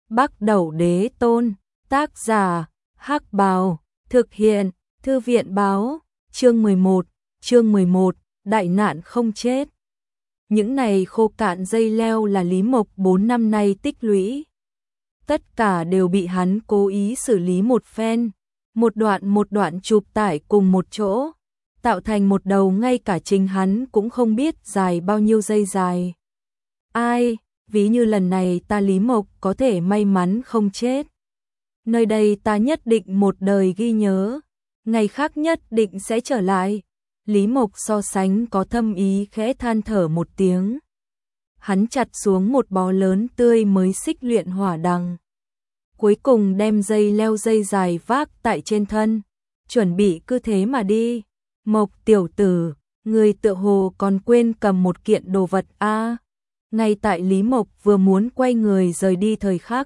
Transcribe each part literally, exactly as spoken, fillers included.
Bắc Đẩu Đế Tôn, tác giả, Hắc Bào, thực hiện, Thư viện báo, chương mười một, chương mười một, đại nạn không chết. Những này khô cạn dây leo là Lý Mộc bốn năm nay tích lũy. Tất cả đều bị hắn cố ý xử lý một phen, một đoạn một đoạn chụp tải cùng một chỗ, tạo thành một đầu ngay cả chính hắn cũng không biết dài bao nhiêu dây dài. Ai, ví như lần này ta Lý Mộc có thể may mắn không chết. Nơi đây ta nhất định một đời ghi nhớ, ngày khác nhất định sẽ trở lại. Lý Mộc so sánh có thâm ý khẽ than thở một tiếng. Hắn chặt xuống một bó lớn tươi mới xích luyện hỏa đằng. Cuối cùng đem dây leo dây dài vác tại trên thân, chuẩn bị cứ thế mà đi. Mộc tiểu tử, người tựa hồ còn quên cầm một kiện đồ vật a. À, ngay tại Lý Mộc vừa muốn quay người rời đi thời khắc,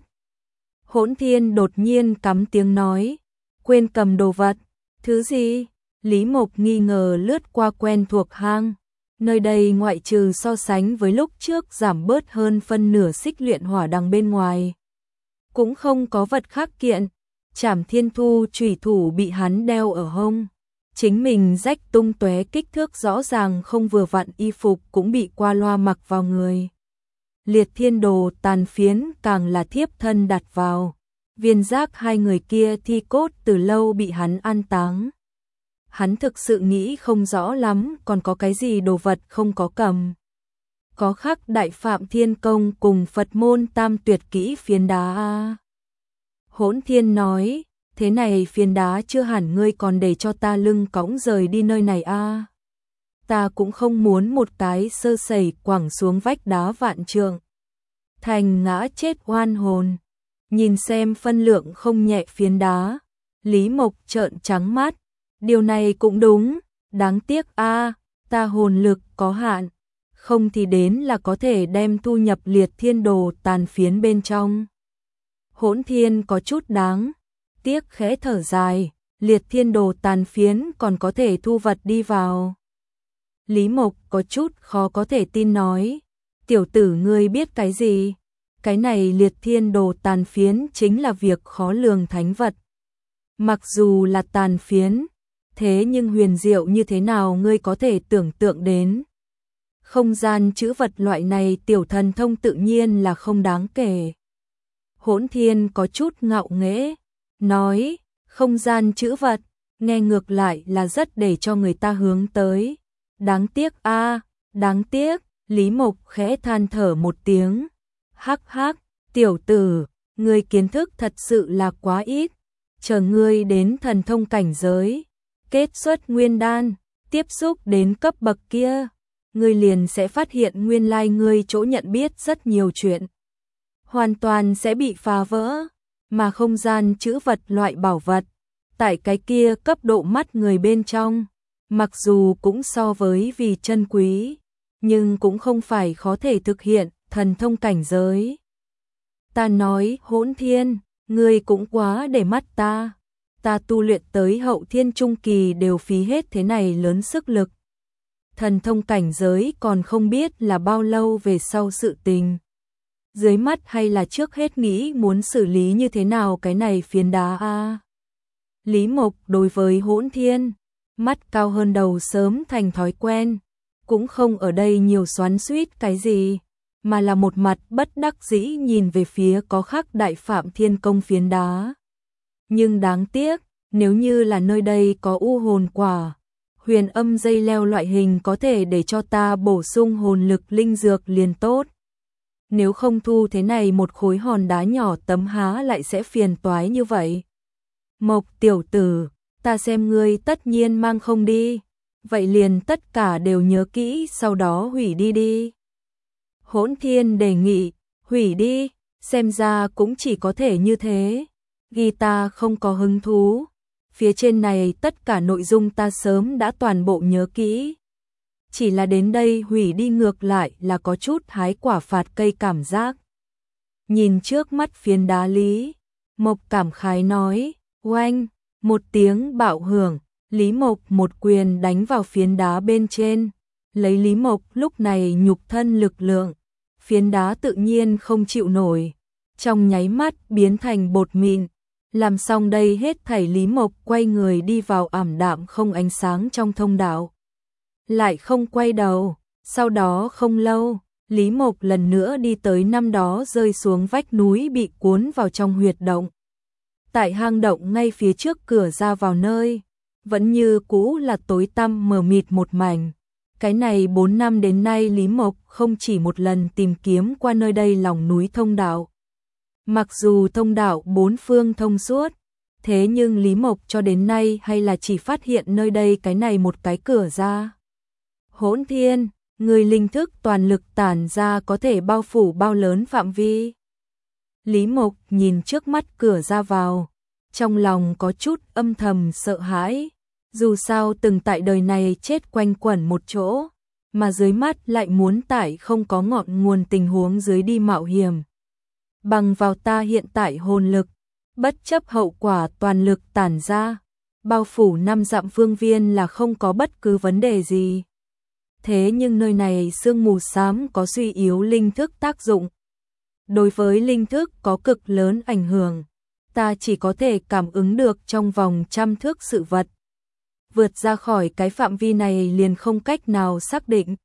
Hỗn Thiên đột nhiên cắm tiếng nói, quên cầm đồ vật, thứ gì? Lý Mộc nghi ngờ lướt qua quen thuộc hang, nơi đây ngoại trừ so sánh với lúc trước giảm bớt hơn phân nửa xích luyện hỏa đằng bên ngoài, cũng không có vật khác kiện. Trảm Thiên Thu chủy thủ bị hắn đeo ở hông, chính mình rách tung tóe, kích thước rõ ràng không vừa vặn, y phục cũng bị qua loa mặc vào người. Liệt Thiên Đồ tàn phiến càng là thiếp thân đặt vào, viên giác hai người kia thi cốt từ lâu bị hắn an táng. Hắn thực sự nghĩ không rõ lắm còn có cái gì đồ vật không có cầm. Có khắc Đại Phạm Thiên Công cùng Phật môn tam tuyệt kỹ phiến đá a. Hỗn Thiên nói, thế này phiến đá chưa hẳn ngươi còn để cho ta lưng cõng rời đi nơi này a. Ta cũng không muốn một cái sơ sẩy quẳng xuống vách đá vạn trượng, thành ngã chết oan hồn. Nhìn xem phân lượng không nhẹ phiến đá, Lý Mộc trợn trắng mắt. Điều này cũng đúng, đáng tiếc a, ta hồn lực có hạn, không thì đến là có thể đem thu nhập Liệt Thiên Đồ tàn phiến bên trong. Hỗn Thiên có chút đáng tiếc khẽ thở dài, Liệt Thiên Đồ tàn phiến còn có thể thu vật đi vào. Lý Mộc có chút khó có thể tin nói, tiểu tử ngươi biết cái gì? Cái này Liệt Thiên Đồ tàn phiến chính là việc khó lường thánh vật. Mặc dù là tàn phiến, thế nhưng huyền diệu như thế nào ngươi có thể tưởng tượng đến. Không gian chữ vật loại này tiểu thần thông tự nhiên là không đáng kể. Hỗn Thiên có chút ngạo nghễ, nói, không gian chữ vật, nghe ngược lại là rất để cho người ta hướng tới. Đáng tiếc a, đáng tiếc. Lý Mộc khẽ than thở một tiếng. Hắc hắc, tiểu tử, ngươi kiến thức thật sự là quá ít. Chờ ngươi đến thần thông cảnh giới, kết xuất nguyên đan, tiếp xúc đến cấp bậc kia, ngươi liền sẽ phát hiện nguyên lai ngươi chỗ nhận biết rất nhiều chuyện hoàn toàn sẽ bị phá vỡ, mà không gian chữ vật loại bảo vật, tại cái kia cấp độ mắt người bên trong, mặc dù cũng so với vì chân quý, nhưng cũng không phải khó thể thực hiện thần thông cảnh giới. Ta nói Hỗn Thiên, ngươi cũng quá để mắt ta. Ta tu luyện tới hậu thiên trung kỳ đều phí hết thế này lớn sức lực. Thần thông cảnh giới còn không biết là bao lâu về sau sự tình. Dưới mắt hay là trước hết nghĩ muốn xử lý như thế nào cái này phiến đá a. Lý Mộc đối với Hỗn Thiên, mắt cao hơn đầu sớm thành thói quen, cũng không ở đây nhiều xoắn xuýt cái gì, mà là một mặt bất đắc dĩ nhìn về phía có khắc Đại Phạm Thiên Công phiến đá. Nhưng đáng tiếc, nếu như là nơi đây có u hồn quả, huyền âm dây leo loại hình có thể để cho ta bổ sung hồn lực linh dược liền tốt. Nếu không thu thế này một khối hòn đá nhỏ tấm há lại sẽ phiền toái như vậy. Mộc tiểu tử, ta xem ngươi tất nhiên mang không đi, vậy liền tất cả đều nhớ kỹ sau đó hủy đi đi. Hỗn Thiên đề nghị, hủy đi, xem ra cũng chỉ có thể như thế. Ghi ta không có hứng thú, phía trên này tất cả nội dung ta sớm đã toàn bộ nhớ kỹ. Chỉ là đến đây hủy đi ngược lại là có chút hái quả phạt cây cảm giác. Nhìn trước mắt phiến đá Lý Mộc cảm khái nói, oanh, một tiếng bạo hưởng, Lý Mộc một quyền đánh vào phiến đá bên trên, lấy Lý Mộc lúc này nhục thân lực lượng, phiến đá tự nhiên không chịu nổi, trong nháy mắt biến thành bột mịn. Làm xong đây hết thảy, Lý Mộc quay người đi vào ảm đạm không ánh sáng trong thông đạo. Lại không quay đầu, sau đó không lâu, Lý Mộc lần nữa đi tới năm đó rơi xuống vách núi bị cuốn vào trong huyệt động. Tại hang động ngay phía trước cửa ra vào nơi, vẫn như cũ là tối tăm mờ mịt một mảnh. Cái này bốn năm đến nay Lý Mộc không chỉ một lần tìm kiếm qua nơi đây lòng núi thông đạo. Mặc dù thông đạo bốn phương thông suốt, thế nhưng Lý Mộc cho đến nay hay là chỉ phát hiện nơi đây cái này một cái cửa ra. Hỗn Thiên, người linh thức toàn lực tản ra có thể bao phủ bao lớn phạm vi. Lý Mộc nhìn trước mắt cửa ra vào, trong lòng có chút âm thầm sợ hãi. Dù sao từng tại đời này chết quanh quẩn một chỗ, mà dưới mắt lại muốn tại không có ngọn nguồn tình huống dưới đi mạo hiểm. Bằng vào ta hiện tại hồn lực, bất chấp hậu quả toàn lực tản ra, bao phủ năm dặm phương viên là không có bất cứ vấn đề gì. Thế nhưng nơi này sương mù xám có suy yếu linh thức tác dụng. Đối với linh thức có cực lớn ảnh hưởng, ta chỉ có thể cảm ứng được trong vòng trăm thước sự vật. Vượt ra khỏi cái phạm vi này liền không cách nào xác định.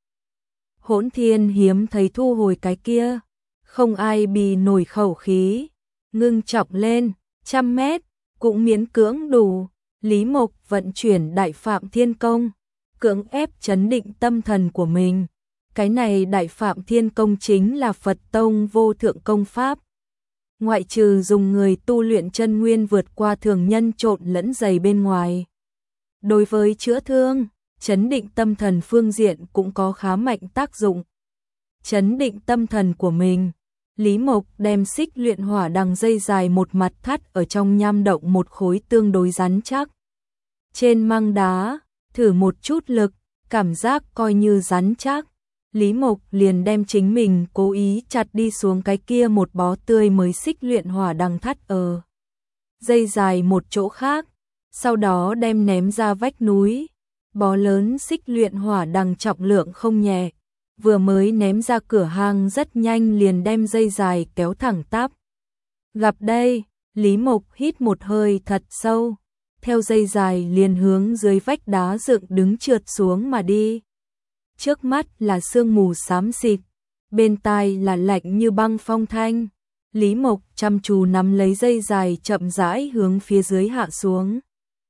Hỗn Thiên hiếm thấy thu hồi cái kia, không ai bì nổi khẩu khí, ngưng trọng lên, trăm mét, cũng miễn cưỡng đủ. Lý Mộc vận chuyển Đại Phạm Thiên Công, cưỡng ép chấn định tâm thần của mình. Cái này Đại Phạm Thiên Công chính là Phật Tông vô thượng công pháp. Ngoại trừ dùng người tu luyện chân nguyên vượt qua thường nhân trộn lẫn dày bên ngoài. Đối với chữa thương, chấn định tâm thần phương diện cũng có khá mạnh tác dụng. Chấn định tâm thần của mình, Lý Mộc đem xích luyện hỏa đằng dây dài một mặt thắt ở trong nham động một khối tương đối rắn chắc. Trên măng đá, thử một chút lực, cảm giác coi như rắn chắc. Lý Mộc liền đem chính mình cố ý chặt đi xuống cái kia một bó tươi mới xích luyện hỏa đằng thắt ở dây dài một chỗ khác. Sau đó đem ném ra vách núi. Bó lớn xích luyện hỏa đằng trọng lượng không nhẹ, vừa mới ném ra cửa hang rất nhanh liền đem dây dài kéo thẳng tắp. Gặp đây, Lý Mộc hít một hơi thật sâu, theo dây dài liền hướng dưới vách đá dựng đứng trượt xuống mà đi. Trước mắt là sương mù xám xịt, bên tai là lạnh như băng phong thanh. Lý Mộc chăm chú nắm lấy dây dài chậm rãi hướng phía dưới hạ xuống.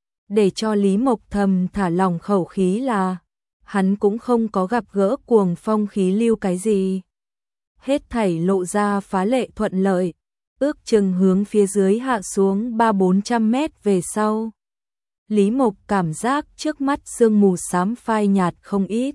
Để cho Lý Mộc thầm thả lỏng khẩu khí là hắn cũng không có gặp gỡ cuồng phong khí lưu cái gì. Hết thảy lộ ra phá lệ thuận lợi, ước chừng hướng phía dưới hạ xuống ba bốn trăm mét về sau. Lý Mộc cảm giác trước mắt sương mù xám phai nhạt không ít.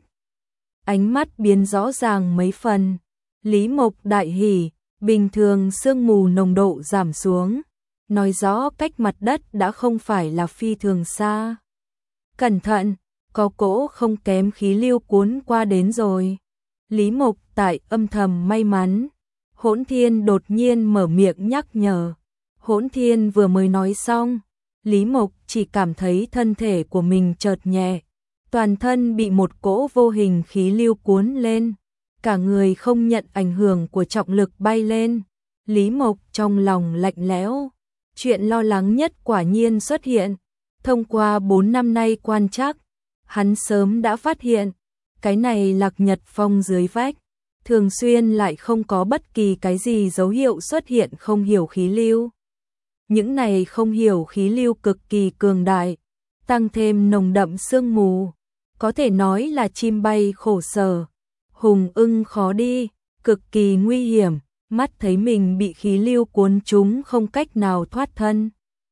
Ánh mắt biến rõ ràng mấy phần. Lý Mộc đại hỉ, bình thường sương mù nồng độ giảm xuống. Nói rõ cách mặt đất đã không phải là phi thường xa. Cẩn thận, có cỗ không kém khí lưu cuốn qua đến rồi. Lý Mộc tại âm thầm may mắn. Hỗn Thiên đột nhiên mở miệng nhắc nhở. Hỗn Thiên vừa mới nói xong, Lý Mộc chỉ cảm thấy thân thể của mình chợt nhẹ. Toàn thân bị một cỗ vô hình khí lưu cuốn lên. Cả người không nhận ảnh hưởng của trọng lực bay lên. Lý Mộc trong lòng lạnh lẽo. Chuyện lo lắng nhất quả nhiên xuất hiện. Thông qua bốn năm nay quan trắc, hắn sớm đã phát hiện, cái này Lạc Nhật Phong dưới vách, thường xuyên lại không có bất kỳ cái gì dấu hiệu xuất hiện không hiểu khí lưu. Những này không hiểu khí lưu cực kỳ cường đại, tăng thêm nồng đậm sương mù, có thể nói là chim bay khổ sở, hùng ưng khó đi, cực kỳ nguy hiểm. Mắt thấy mình bị khí lưu cuốn trúng không cách nào thoát thân.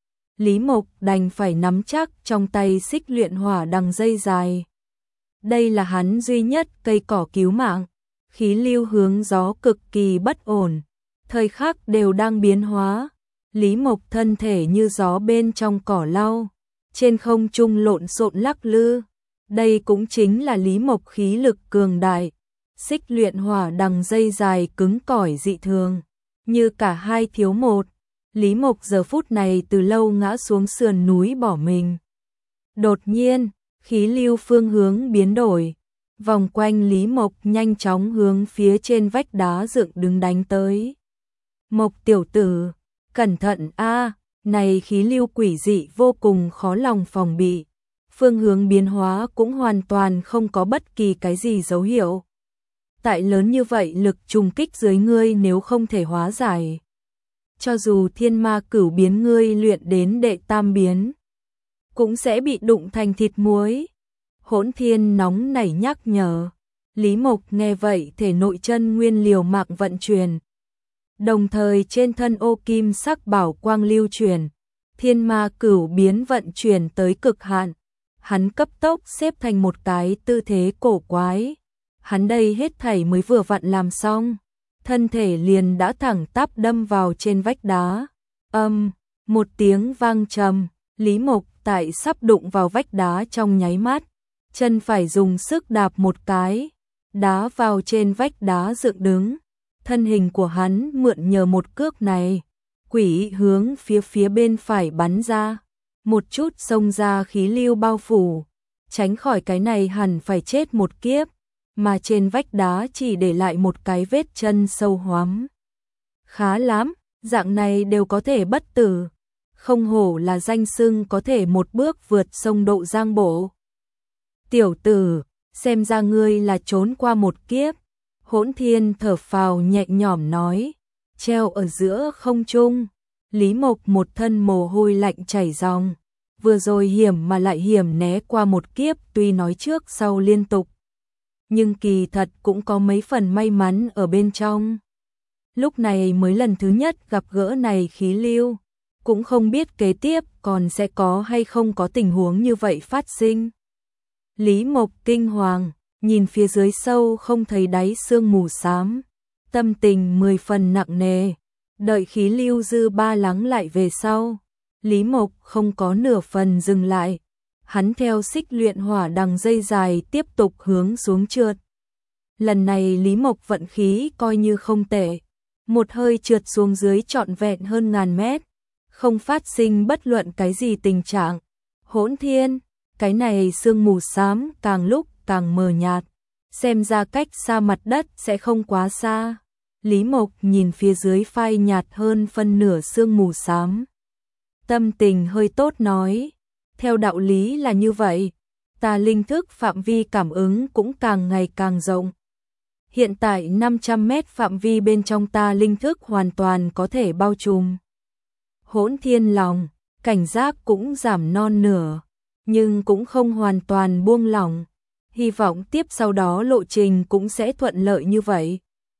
Lý Mộc đành phải nắm chắc trong tay xích luyện hỏa đằng dây dài. Đây là hắn duy nhất cây cỏ cứu mạng. Khí lưu hướng gió cực kỳ bất ổn, thời khắc đều đang biến hóa. Lý Mộc thân thể như gió bên trong cỏ lau, trên không trung lộn xộn lắc lư. Đây cũng chính là Lý Mộc khí lực cường đại. Xích luyện hỏa đằng dây dài cứng cỏi dị thường, như cả hai thiếu một. Lý Mộc giờ phút này từ lâu ngã xuống sườn núi bỏ mình. Đột nhiên, khí lưu phương hướng biến đổi, vòng quanh Lý Mộc nhanh chóng hướng phía trên vách đá dựng đứng đánh tới. Mộc tiểu tử, cẩn thận a, này khí lưu quỷ dị vô cùng khó lòng phòng bị. Phương hướng biến hóa cũng hoàn toàn không có bất kỳ cái gì dấu hiệu. Tại lớn như vậy lực trùng kích dưới ngươi nếu không thể hóa giải. Cho dù thiên ma cửu biến ngươi luyện đến đệ tam biến, cũng sẽ bị đụng thành thịt muối. Hỗn Thiên nóng nảy nhắc nhở. Lý Mộc nghe vậy thể nội chân nguyên liều mạng vận chuyển. Đồng thời trên thân ô kim sắc bảo quang lưu chuyển, thiên ma cửu biến vận chuyển tới cực hạn. Hắn cấp tốc xếp thành một cái tư thế cổ quái. Hắn đây hết thảy mới vừa vặn làm xong, thân thể liền đã thẳng tắp đâm vào trên vách đá. Âm, một tiếng vang trầm, Lý Mộc tại sắp đụng vào vách đá trong nháy mắt, chân phải dùng sức đạp một cái, đá vào trên vách đá dựng đứng. Thân hình của hắn mượn nhờ một cước này, quỷ hướng phía phía bên phải bắn ra, một chút xông ra khí lưu bao phủ, tránh khỏi cái này hẳn phải chết một kiếp, mà trên vách đá chỉ để lại một cái vết chân sâu hoắm. Khá lắm, dạng này đều có thể bất tử, không hổ là danh xưng có thể một bước vượt sông độ giang bộ. Tiểu tử, xem ra ngươi là trốn qua một kiếp. Hỗn Thiên thở phào nhẹ nhõm nói, treo ở giữa không trung. Lý Mộc một thân mồ hôi lạnh chảy ròng, vừa rồi hiểm mà lại hiểm né qua một kiếp, tuy nói trước sau liên tục, nhưng kỳ thật cũng có mấy phần may mắn ở bên trong. Lúc này mới lần thứ nhất gặp gỡ này khí lưu, cũng không biết kế tiếp còn sẽ có hay không có tình huống như vậy phát sinh. Lý Mộc kinh hoàng, nhìn phía dưới sâu không thấy đáy sương mù xám, tâm tình mười phần nặng nề. Đợi khí lưu dư ba lắng lại về sau, Lý Mộc không có nửa phần dừng lại, hắn theo xích luyện hỏa đằng dây dài tiếp tục hướng xuống trượt. Lần này Lý Mộc vận khí coi như không tệ, một hơi trượt xuống dưới trọn vẹn hơn ngàn mét, không phát sinh bất luận cái gì tình trạng. Hỗn Thiên, cái này sương mù xám càng lúc càng mờ nhạt, xem ra cách xa mặt đất sẽ không quá xa. Lý Mộc nhìn phía dưới phai nhạt hơn phân nửa sương mù xám, tâm tình hơi tốt nói, theo đạo lý là như vậy, ta linh thức phạm vi cảm ứng cũng càng ngày càng rộng. Hiện tại năm trăm mét phạm vi bên trong ta linh thức hoàn toàn có thể bao trùm. Hỗn Thiên lòng, cảnh giác cũng giảm non nửa, nhưng cũng không hoàn toàn buông lỏng, hy vọng tiếp sau đó lộ trình cũng sẽ thuận lợi như vậy.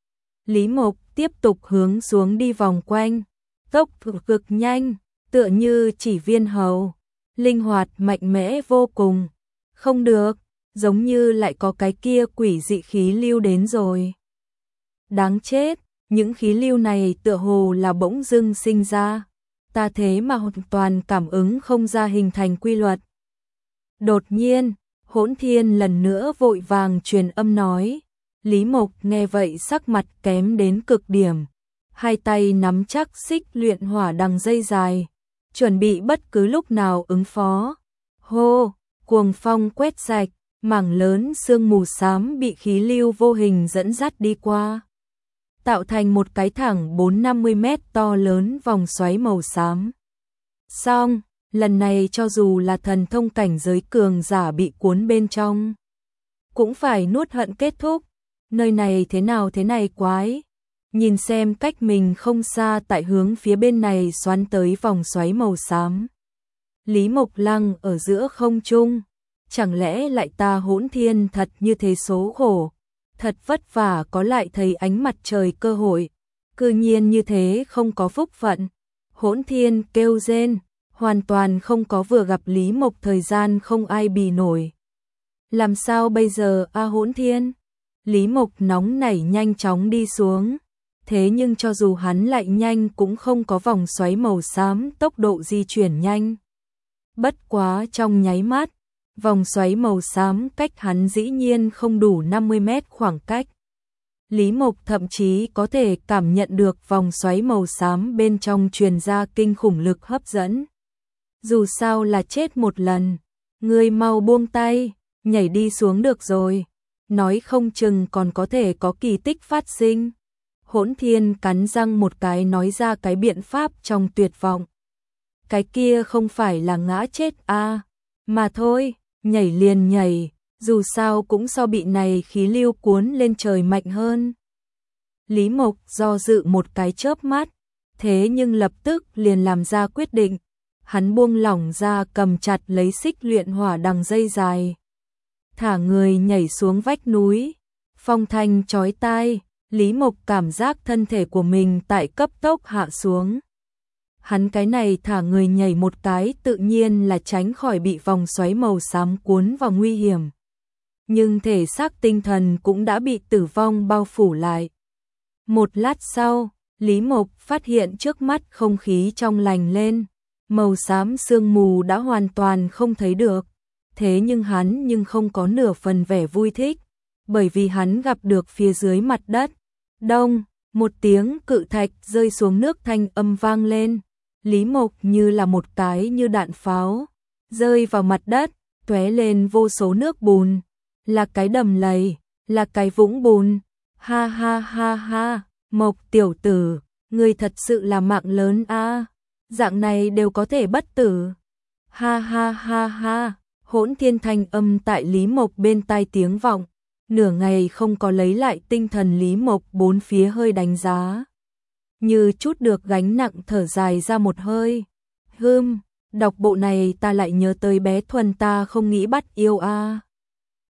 Lý Mộc tiếp tục hướng xuống đi vòng quanh, tốc độ cực nhanh, tựa như chỉ viên hầu, linh hoạt mạnh mẽ vô cùng. Không được, giống như lại có cái kia quỷ dị khí lưu đến rồi. Đáng chết, những khí lưu này tựa hồ là bỗng dưng sinh ra, ta thế mà hoàn toàn cảm ứng không ra hình thành quy luật. Đột nhiên, Hỗn Thiên lần nữa vội vàng truyền âm nói. Lý Mộc nghe vậy sắc mặt kém đến cực điểm, hai tay nắm chắc xích luyện hỏa đằng dây dài, chuẩn bị bất cứ lúc nào ứng phó. Hô, cuồng phong quét sạch, mảng lớn sương mù xám bị khí lưu vô hình dẫn dắt đi qua, tạo thành một cái thẳng bốn năm mươi mét to lớn vòng xoáy màu xám. Xong, lần này cho dù là thần thông cảnh giới cường giả bị cuốn bên trong, cũng phải nuốt hận kết thúc. Nơi này thế nào thế này quái? Nhìn xem cách mình không xa tại hướng phía bên này xoắn tới vòng xoáy màu xám. Lý Mộc lăng ở giữa không trung, chẳng lẽ lại ta Hỗn Thiên thật như thế số khổ, thật vất vả có lại thấy ánh mặt trời cơ hội, cư nhiên như thế không có phúc phận. Hỗn Thiên kêu rên, hoàn toàn không có vừa gặp Lý Mộc thời gian không ai bì nổi. Làm sao bây giờ a Hỗn Thiên? Lý Mộc nóng nảy nhanh chóng đi xuống, thế nhưng cho dù hắn lại nhanh cũng không có vòng xoáy màu xám tốc độ di chuyển nhanh. Bất quá trong nháy mắt, vòng xoáy màu xám cách hắn dĩ nhiên không đủ năm mươi mét khoảng cách. Lý Mộc thậm chí có thể cảm nhận được vòng xoáy màu xám bên trong truyền ra kinh khủng lực hấp dẫn. Dù sao là chết một lần, ngươi mau buông tay, nhảy đi xuống được rồi. Nói không chừng còn có thể có kỳ tích phát sinh. Hỗn Thiên cắn răng một cái nói ra cái biện pháp trong tuyệt vọng. Cái kia không phải là ngã chết a, à, mà thôi, nhảy liền nhảy, dù sao cũng so bị này khí lưu cuốn lên trời mạnh hơn. Lý Mộc do dự một cái chớp mắt, thế nhưng lập tức liền làm ra quyết định, hắn buông lỏng ra cầm chặt lấy xích luyện hỏa đằng dây dài. Thả người nhảy xuống vách núi, phong thanh chói tai, Lý Mộc cảm giác thân thể của mình tại cấp tốc hạ xuống. Hắn cái này thả người nhảy một cái tự nhiên là tránh khỏi bị vòng xoáy màu xám cuốn vào nguy hiểm. Nhưng thể xác tinh thần cũng đã bị tử vong bao phủ lại. Một lát sau, Lý Mộc phát hiện trước mắt không khí trong lành lên, màu xám sương mù đã hoàn toàn không thấy được. Thế nhưng hắn nhưng không có nửa phần vẻ vui thích, bởi vì hắn gặp được phía dưới mặt đất. Đông, một tiếng cự thạch rơi xuống nước thanh âm vang lên. Lý Mộc như là một cái như đạn pháo, rơi vào mặt đất, tóe lên vô số nước bùn. Là cái đầm lầy, là cái vũng bùn. Ha ha ha ha, Mộc tiểu tử, ngươi thật sự là mạng lớn a, dạng này đều có thể bất tử. Ha ha ha ha, Hỗn Thiên thanh âm tại Lý Mộc bên tai tiếng vọng. Nửa ngày không có lấy lại tinh thần, Lý Mộc bốn phía hơi đánh giá, như chút được gánh nặng thở dài ra một hơi. Hừm, đọc bộ này ta lại nhớ tới bé Thuần ta không nghĩ bắt yêu a.